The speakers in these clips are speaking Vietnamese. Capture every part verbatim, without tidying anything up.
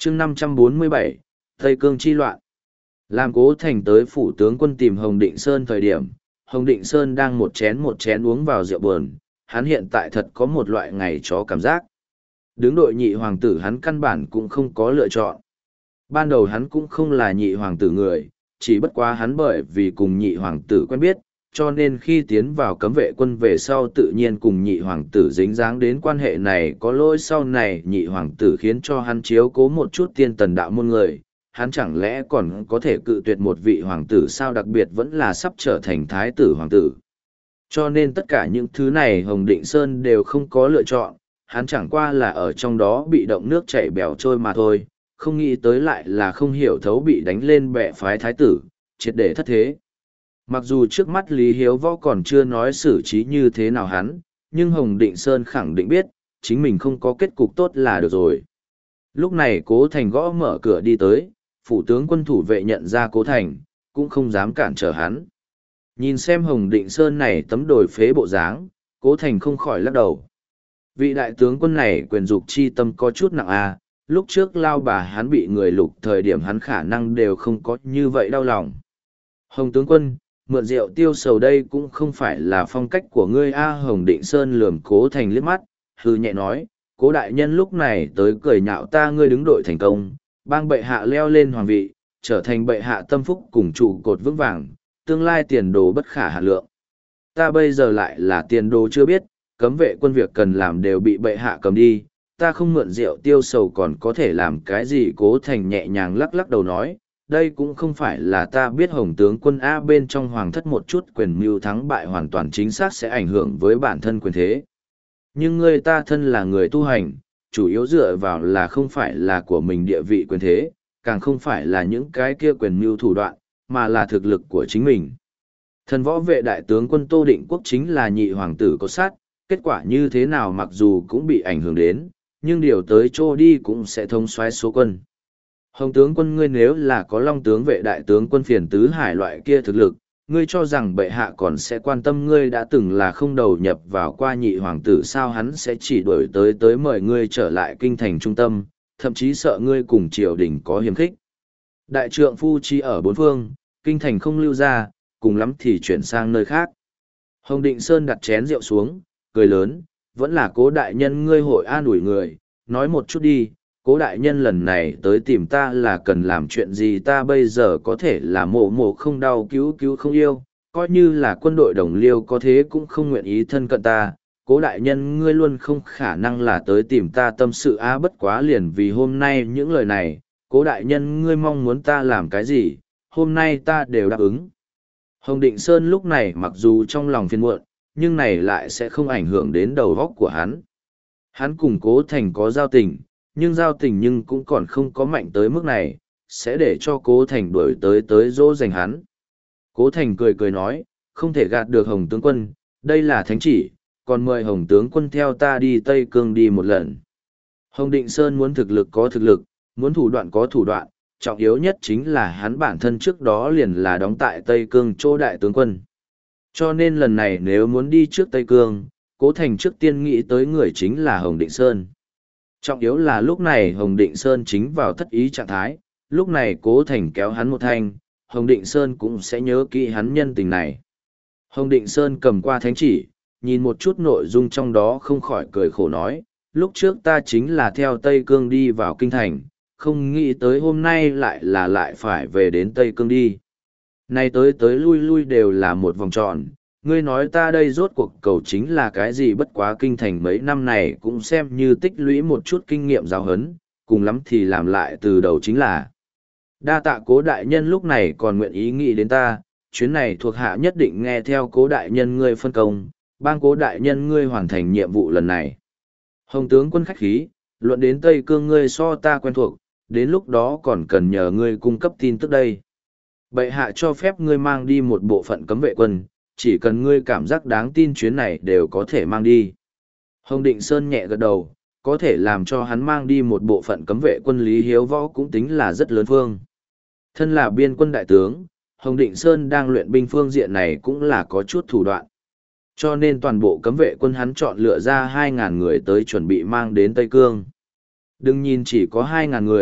chương năm trăm bốn mươi bảy, Tây Cương chi loạn. Làm Cố Thành tới phủ tướng quân tìm Hồng Định Sơn thời điểm, Hồng Định Sơn đang một chén một chén uống vào rượu buồn, hắn hiện tại thật có một loại ngày chó cảm giác. Đứng đội nhị hoàng tử hắn căn bản cũng không có lựa chọn. Ban đầu hắn cũng không là nhị hoàng tử người, chỉ bất quá hắn bởi vì cùng nhị hoàng tử quen biết, cho nên khi tiến vào cấm vệ quân về sau tự nhiên cùng nhị hoàng tử dính dáng đến quan hệ này, có lỗi sau này nhị hoàng tử khiến cho hắn chiếu cố một chút tiên tần đạo môn người, hắn chẳng lẽ còn có thể cự tuyệt một vị hoàng tử sao, đặc biệt vẫn là sắp trở thành thái tử hoàng tử. Cho nên tất cả những thứ này Hồng Định Sơn đều không có lựa chọn, hắn chẳng qua là ở trong đó bị động nước chảy bèo trôi mà thôi, không nghĩ tới lại là không hiểu thấu bị đánh lên bệ phái thái tử, triệt để thất thế. Mặc dù trước mắt Lý Hiếu Võ còn chưa nói xử trí như thế nào hắn, nhưng Hồng Định Sơn khẳng định biết, chính mình không có kết cục tốt là được rồi. Lúc này Cố Thành gõ mở cửa đi tới, phủ tướng quân thủ vệ nhận ra Cố Thành, cũng không dám cản trở hắn. Nhìn xem Hồng Định Sơn này tấm đồi phế bộ dáng, Cố Thành không khỏi lắc đầu. Vị đại tướng quân này quyền dục chi tâm có chút nặng à, lúc trước lao bà hắn bị người lục thời điểm hắn khả năng đều không có như vậy đau lòng. Hồng tướng quân, mượn rượu tiêu sầu đây cũng không phải là phong cách của ngươi a. Hồng Định Sơn lườm Cố Thành liếc mắt, hư nhẹ nói, Cố đại nhân lúc này tới cười nhạo ta, ngươi đứng đội thành công, bang bệ hạ leo lên hoàng vị, trở thành bệ hạ tâm phúc cùng trụ cột vững vàng, tương lai tiền đồ bất khả hạn lượng. Ta bây giờ lại là tiền đồ chưa biết, cấm vệ quân việc cần làm đều bị bệ hạ cầm đi, ta không mượn rượu tiêu sầu còn có thể làm cái gì. Cố Thành nhẹ nhàng lắc lắc đầu nói, đây cũng không phải là ta biết Hồng tướng quân A bên trong hoàng thất một chút quyền mưu thắng bại hoàn toàn chính xác sẽ ảnh hưởng với bản thân quyền thế. Nhưng ngươi ta thân là người tu hành, chủ yếu dựa vào là không phải là của mình địa vị quyền thế, càng không phải là những cái kia quyền mưu thủ đoạn, mà là thực lực của chính mình. Thần võ vệ đại tướng quân Tô Định Quốc chính là nhị hoàng tử có sát, kết quả như thế nào mặc dù cũng bị ảnh hưởng đến, nhưng điều tới chỗ đi cũng sẽ thông soái số quân. Hồng tướng quân, ngươi nếu là có Long tướng vệ đại tướng quân Phiền Tứ Hải loại kia thực lực, ngươi cho rằng bệ hạ còn sẽ quan tâm ngươi đã từng là không đầu nhập vào qua nhị hoàng tử sao, hắn sẽ chỉ đuổi tới tới mời ngươi trở lại kinh thành trung tâm, thậm chí sợ ngươi cùng triều đình có hiềm khích. Đại trượng phu chi ở bốn phương, kinh thành không lưu ra, cùng lắm thì chuyển sang nơi khác. Hồng Định Sơn đặt chén rượu xuống, cười lớn, vẫn là Cố đại nhân ngươi hội an ủi người, nói một chút đi, Cố đại nhân lần này tới tìm ta là cần làm chuyện gì, ta bây giờ có thể là mộ mộ không đau cứu cứu không yêu, coi như là quân đội đồng liêu có thế cũng không nguyện ý thân cận ta. Cố đại nhân ngươi luôn không khả năng là tới tìm ta tâm sự á, bất quá liền vì hôm nay những lời này, Cố đại nhân ngươi mong muốn ta làm cái gì, hôm nay ta đều đáp ứng. Hồng Định Sơn lúc này mặc dù trong lòng phiền muộn, nhưng này lại sẽ không ảnh hưởng đến đầu óc của hắn. Hắn cùng Cố Thành có giao tình, nhưng giao tình nhưng cũng còn không có mạnh tới mức này, sẽ để cho Cố Thành đuổi tới tới dỗ dành hắn. Cố Thành cười cười nói, không thể gạt được Hồng tướng quân, đây là thánh chỉ, còn mời Hồng tướng quân theo ta đi Tây Cương đi một lần. Hồng Định Sơn muốn thực lực có thực lực, muốn thủ đoạn có thủ đoạn, trọng yếu nhất chính là hắn bản thân trước đó liền là đóng tại Tây Cương chỗ đại tướng quân. Cho nên lần này nếu muốn đi trước Tây Cương, Cố Thành trước tiên nghĩ tới người chính là Hồng Định Sơn. Trọng yếu là lúc này Hồng Định Sơn chính vào thất ý trạng thái, lúc này Cố Thành kéo hắn một thanh, Hồng Định Sơn cũng sẽ nhớ kỹ hắn nhân tình này. Hồng Định Sơn cầm qua thánh chỉ, nhìn một chút nội dung trong đó không khỏi cười khổ nói, lúc trước ta chính là theo Tây Cương đi vào kinh thành, không nghĩ tới hôm nay lại là lại phải về đến Tây Cương đi. Nay tới tới lui lui đều là một vòng tròn, ngươi nói ta đây rốt cuộc cầu chính là cái gì, bất quá kinh thành mấy năm này cũng xem như tích lũy một chút kinh nghiệm giáo huấn, cùng lắm thì làm lại từ đầu chính là. Đa tạ Cố đại nhân lúc này còn nguyện ý nghĩ đến ta, chuyến này thuộc hạ nhất định nghe theo Cố đại nhân ngươi phân công, bang Cố đại nhân ngươi hoàn thành nhiệm vụ lần này. Hồng tướng quân khách khí, luận đến Tây Cương ngươi so ta quen thuộc, đến lúc đó còn cần nhờ ngươi cung cấp tin tức đây. Bệ hạ cho phép ngươi mang đi một bộ phận cấm vệ quân, chỉ cần ngươi cảm giác đáng tin chuyến này đều có thể mang đi. Hồng Định Sơn nhẹ gật đầu, có thể làm cho hắn mang đi một bộ phận cấm vệ quân Lý Hiếu Võ cũng tính là rất lớn phương. Thân là biên quân đại tướng, Hồng Định Sơn đang luyện binh phương diện này cũng là có chút thủ đoạn. Cho nên toàn bộ cấm vệ quân hắn chọn lựa ra hai ngàn người tới chuẩn bị mang đến Tây Cương. Đừng nhìn chỉ có hai ngàn người,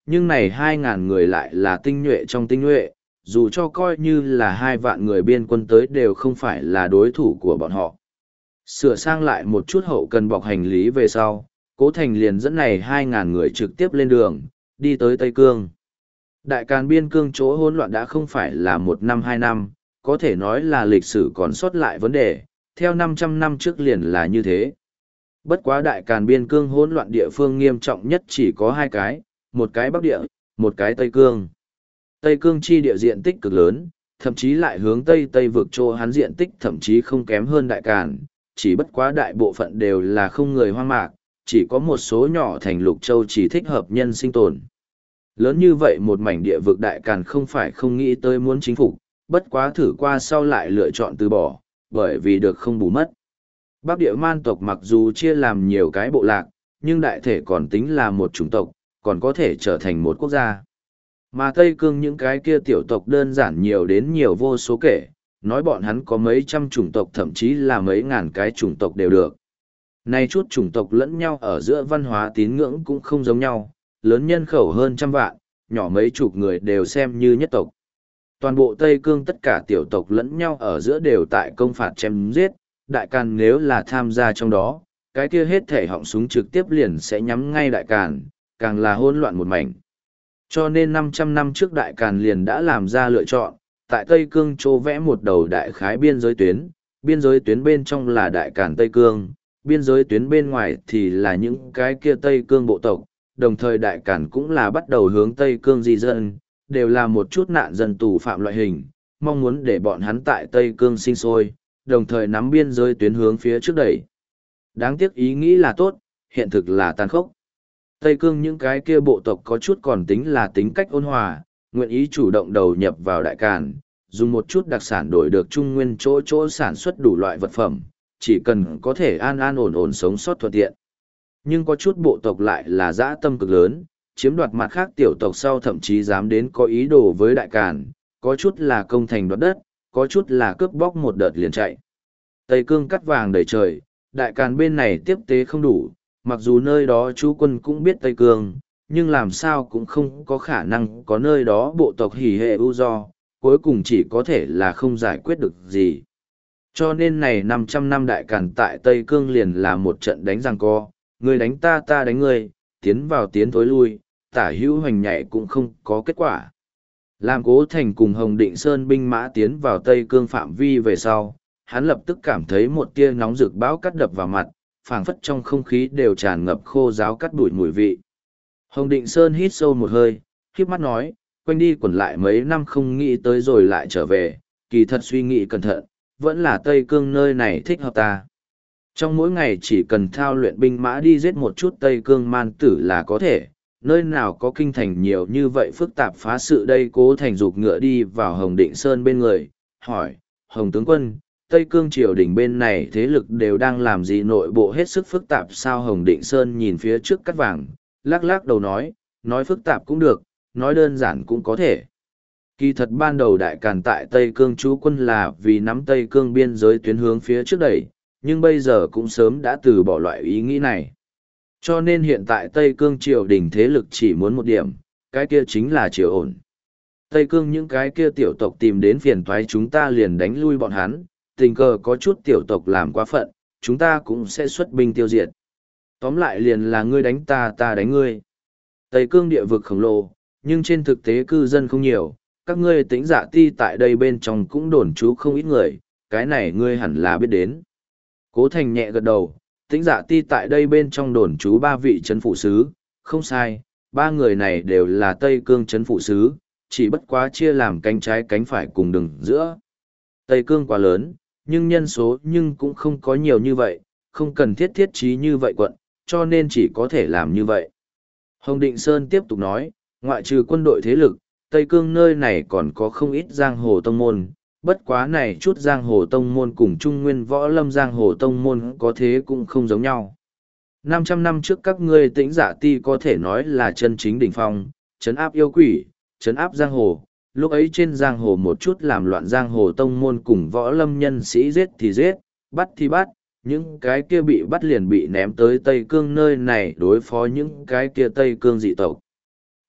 nhưng này hai ngàn người lại là tinh nhuệ trong tinh nhuệ, dù cho coi như là hai vạn người biên quân tới đều không phải là đối thủ của bọn họ. Sửa sang lại một chút hậu cần bọc hành lý về sau, Cố Thành liền dẫn này hai ngàn người trực tiếp lên đường, đi tới Tây Cương. Đại Càn biên cương chỗ hỗn loạn đã không phải là một năm hai năm, có thể nói là lịch sử còn sót lại vấn đề, theo năm trăm năm trước liền là như thế. Bất quá Đại Càn biên cương hỗn loạn địa phương nghiêm trọng nhất chỉ có hai cái, một cái Bắc Địa, một cái Tây Cương. Tây Cương chi địa diện tích cực lớn, thậm chí lại hướng Tây Tây vực chỗ hắn diện tích thậm chí không kém hơn Đại Càn, chỉ bất quá đại bộ phận đều là không người hoang mạc, chỉ có một số nhỏ thành lục châu chỉ thích hợp nhân sinh tồn. Lớn như vậy một mảnh địa vực Đại Càn không phải không nghĩ tới muốn chính phục, bất quá thử qua sau lại lựa chọn từ bỏ, bởi vì được không bù mất. Bắc địa man tộc mặc dù chia làm nhiều cái bộ lạc, nhưng đại thể còn tính là một chủng tộc, còn có thể trở thành một quốc gia. Mà Tây Cương những cái kia tiểu tộc đơn giản nhiều đến nhiều vô số kể, nói bọn hắn có mấy trăm chủng tộc thậm chí là mấy ngàn cái chủng tộc đều được. Này chút chủng tộc lẫn nhau ở giữa văn hóa tín ngưỡng cũng không giống nhau, lớn nhân khẩu hơn trăm vạn, nhỏ mấy chục người đều xem như nhất tộc. Toàn bộ Tây Cương tất cả tiểu tộc lẫn nhau ở giữa đều tại công phạt chém giết, Đại Càn nếu là tham gia trong đó, cái kia hết thể họng súng trực tiếp liền sẽ nhắm ngay Đại Càn, càng là hỗn loạn một mảnh. Cho nên năm trăm năm trước Đại Càn liền đã làm ra lựa chọn, tại Tây Cương chỗ vẽ một đầu đại khái biên giới tuyến, biên giới tuyến bên trong là Đại Càn Tây Cương, biên giới tuyến bên ngoài thì là những cái kia Tây Cương bộ tộc, đồng thời Đại Càn cũng là bắt đầu hướng Tây Cương di dân, đều là một chút nạn dân tù phạm loại hình, mong muốn để bọn hắn tại Tây Cương sinh sôi, đồng thời nắm biên giới tuyến hướng phía trước đẩy. Đáng tiếc ý nghĩ là tốt, hiện thực là tàn khốc. Tây Cương những cái kia bộ tộc có chút còn tính là tính cách ôn hòa, nguyện ý chủ động đầu nhập vào Đại Càn, dùng một chút đặc sản đổi được trung nguyên chỗ chỗ sản xuất đủ loại vật phẩm, chỉ cần có thể an an ổn ổn sống sót thuận tiện. Nhưng có chút bộ tộc lại là dã tâm cực lớn, chiếm đoạt mặt khác tiểu tộc sau thậm chí dám đến có ý đồ với Đại Càn, có chút là công thành đoạt đất, có chút là cướp bóc một đợt liền chạy. Tây Cương cắt vàng đầy trời, Đại Càn bên này tiếp tế không đủ, mặc dù nơi đó chú quân cũng biết Tây Cương, nhưng làm sao cũng không có khả năng có nơi đó bộ tộc hỉ hệ ưu do, cuối cùng chỉ có thể là không giải quyết được gì. Cho nên này năm trăm năm Đại Càn tại Tây Cương liền là một trận đánh giằng co, người đánh ta ta đánh người, tiến vào tiến thối lui, tả hữu hoành nhảy cũng không có kết quả. Làm Cố Thành cùng Hồng Định Sơn binh mã tiến vào Tây Cương phạm vi về sau, hắn lập tức cảm thấy một tia nóng rực bão cắt đập vào mặt, phảng phất trong không khí đều tràn ngập khô ráo cắt bụi mùi vị. Hồng Định Sơn hít sâu một hơi, khiếp mắt nói, quanh đi quẩn lại mấy năm không nghĩ tới rồi lại trở về, kỳ thật suy nghĩ cẩn thận, vẫn là Tây Cương nơi này thích hợp ta. Trong mỗi ngày chỉ cần thao luyện binh mã đi giết một chút Tây Cương man tử là có thể, nơi nào có kinh thành nhiều như vậy phức tạp phá sự đây. Cố Thành dục ngựa đi vào Hồng Định Sơn bên người, hỏi, Hồng tướng quân, Tây Cương triều đình bên này thế lực đều đang làm gì, nội bộ hết sức phức tạp sao? Hồng Định Sơn nhìn phía trước cắt vàng, lắc lắc đầu nói, nói phức tạp cũng được, nói đơn giản cũng có thể. Kỳ thật ban đầu Đại Càn tại Tây Cương trú quân là vì nắm Tây Cương biên giới tuyến hướng phía trước đẩy, nhưng bây giờ cũng sớm đã từ bỏ loại ý nghĩ này. Cho nên hiện tại Tây Cương triều đình thế lực chỉ muốn một điểm, cái kia chính là triều ổn. Tây Cương những cái kia tiểu tộc tìm đến phiền toái chúng ta liền đánh lui bọn hắn, tình cờ có chút tiểu tộc làm quá phận, chúng ta cũng sẽ xuất binh tiêu diệt. Tóm lại liền là ngươi đánh ta ta đánh ngươi. Tây Cương địa vực khổng lồ, nhưng trên thực tế cư dân không nhiều, các ngươi tính dạ ti tại đây bên trong cũng đồn trú không ít người, cái này ngươi hẳn là biết đến. Cố Thành nhẹ gật đầu, tính dạ ti tại đây bên trong đồn trú ba vị chấn phụ sứ, không sai, ba người này đều là Tây Cương chấn phụ sứ, chỉ bất quá chia làm cánh trái cánh phải cùng đường giữa. Tây Cương quá lớn, nhưng nhân số nhưng cũng không có nhiều như vậy, không cần thiết thiết trí như vậy quận, cho nên chỉ có thể làm như vậy. Hồng Định Sơn tiếp tục nói, ngoại trừ quân đội thế lực, Tây Cương nơi này còn có không ít giang hồ tông môn, bất quá này chút giang hồ tông môn cùng trung nguyên võ lâm giang hồ tông môn có thế cũng không giống nhau. năm trăm năm trước các ngươi tĩnh dạ ti có thể nói là chân chính đỉnh phong, trấn áp yêu quỷ, trấn áp giang hồ, lúc ấy trên giang hồ một chút làm loạn giang hồ tông môn cùng võ lâm nhân sĩ giết thì giết, bắt thì bắt, những cái kia bị bắt liền bị ném tới Tây Cương nơi này đối phó những cái kia Tây Cương dị tộc.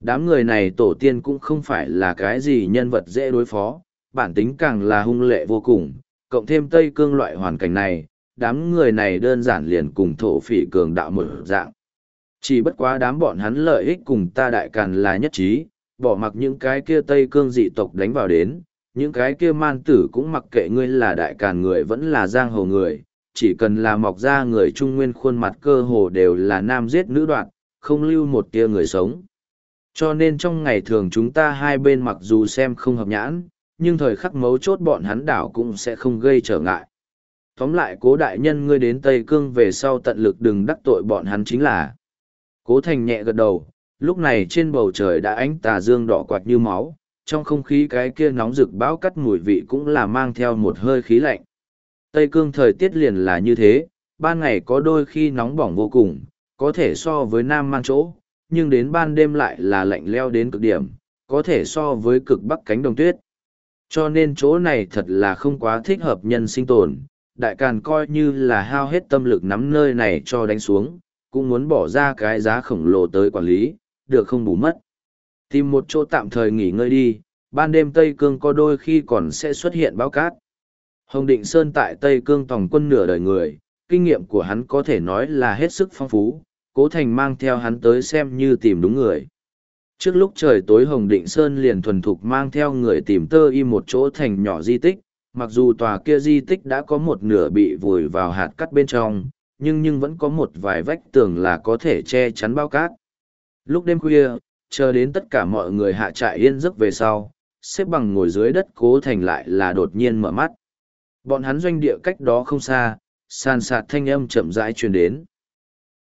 Đám người này tổ tiên cũng không phải là cái gì nhân vật dễ đối phó, bản tính càng là hung lệ vô cùng, cộng thêm Tây Cương loại hoàn cảnh này, đám người này đơn giản liền cùng thổ phỉ cường đạo một dạng. Chỉ bất quá đám bọn hắn lợi ích cùng ta đại càn là nhất trí, bỏ mặc những cái kia Tây Cương dị tộc đánh vào đến, những cái kia man tử cũng mặc kệ ngươi là đại càn người vẫn là giang hồ người, chỉ cần là mọc ra người Trung Nguyên khuôn mặt cơ hồ đều là nam giết nữ đoạt, không lưu một tia người sống. Cho nên trong ngày thường chúng ta hai bên mặc dù xem không hợp nhãn, nhưng thời khắc mấu chốt bọn hắn đảo cũng sẽ không gây trở ngại. Tóm lại cố đại nhân ngươi đến Tây Cương về sau tận lực đừng đắc tội bọn hắn chính là. Cố Thành nhẹ gật đầu, lúc này trên bầu trời đã ánh tà dương đỏ quạt như máu, trong không khí cái kia nóng rực bão cắt mùi vị cũng là mang theo một hơi khí lạnh. Tây Cương thời tiết liền là như thế, ban ngày có đôi khi nóng bỏng vô cùng, có thể so với Nam Man chỗ, nhưng đến ban đêm lại là lạnh leo đến cực điểm, có thể so với cực bắc cánh đồng tuyết. Cho nên chỗ này thật là không quá thích hợp nhân sinh tồn, đại càn coi như là hao hết tâm lực nắm nơi này cho đánh xuống, cũng muốn bỏ ra cái giá khổng lồ tới quản lý, được không bù mất. Tìm một chỗ tạm thời nghỉ ngơi đi, ban đêm Tây Cương có đôi khi còn sẽ xuất hiện bão cát. Hồng Định Sơn tại Tây Cương tòng quân nửa đời người, kinh nghiệm của hắn có thể nói là hết sức phong phú, Cố Thành mang theo hắn tới xem như tìm đúng người. Trước lúc trời tối Hồng Định Sơn liền thuần thục mang theo người tìm tơ y một chỗ thành nhỏ di tích, mặc dù tòa kia di tích đã có một nửa bị vùi vào hạt cát bên trong, nhưng nhưng vẫn có một vài vách tường là có thể che chắn bao cát. Lúc đêm khuya, chờ đến tất cả mọi người hạ trại yên giấc về sau, xếp bằng ngồi dưới đất Cố Thành lại là đột nhiên mở mắt. Bọn hắn doanh địa cách đó không xa, sàn sạt thanh âm chậm rãi truyền đến.